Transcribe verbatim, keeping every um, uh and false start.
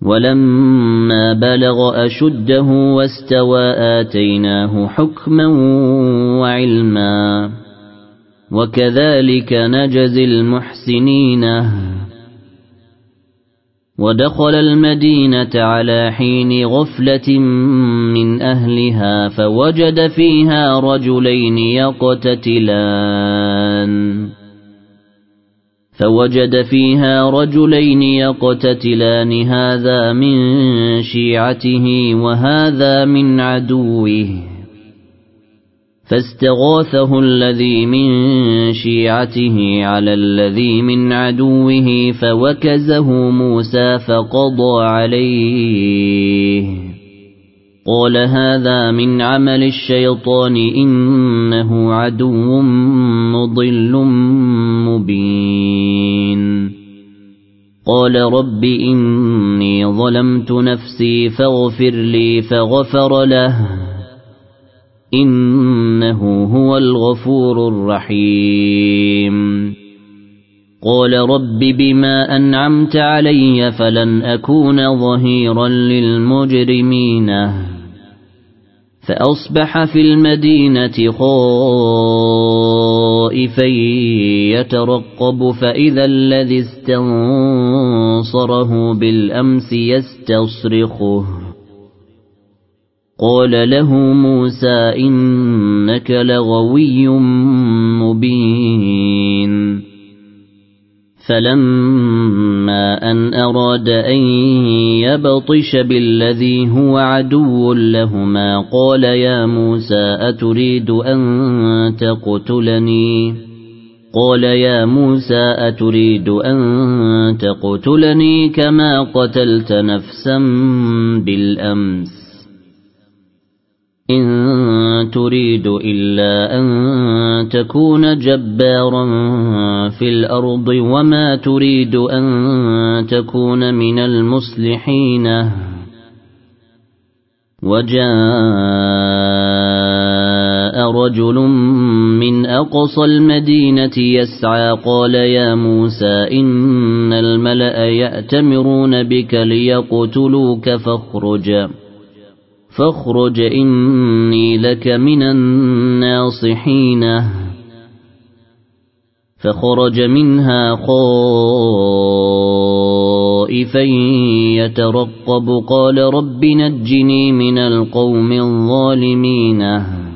ولما بلغ أشده واستوى آتيناه حكما وعلما وكذلك نجزي المحسنين. ودخل المدينة على حين غفلة من أهلها فوجد فيها رجلين يقتتلان فوجد فيها رجلين يقتتلان هذا من شيعته وهذا من عدوه فاستغاثه الذي من شيعته على الذي من عدوه فوكزه موسى فقضى عليه قال هذا من عمل الشيطان إنه عدو مضل مبين. قال رب إني ظلمت نفسي فاغفر لي فغفر له إنه هو الغفور الرحيم. قال رب بما أنعمت علي فلن أكون ظهيرا للمجرمين. فأصبح في المدينة خائفا يترقب فإذا الذي استنصره بالأمس يستصرخه قال له موسى إنك لغوي مبين. فلما أن أراد أن يبطش بالذي هو عدو لهما قال يا موسى أتريد أن تقتلني قال يا موسى أتريد أن تقتلني كما قتلت نفسا بالأمس إن تريد إلا أن تكون جبارا في الأرض وما تريد أن تكون من المصلحين. وجاء رجل من أقصى المدينة يسعى قال يا موسى إن الملأ يأتمرون بك ليقتلوك فاخرج فاخرج إني لك من الناصحين. فخرج منها خائفا يترقب قال رب نجني من القوم الظالمين.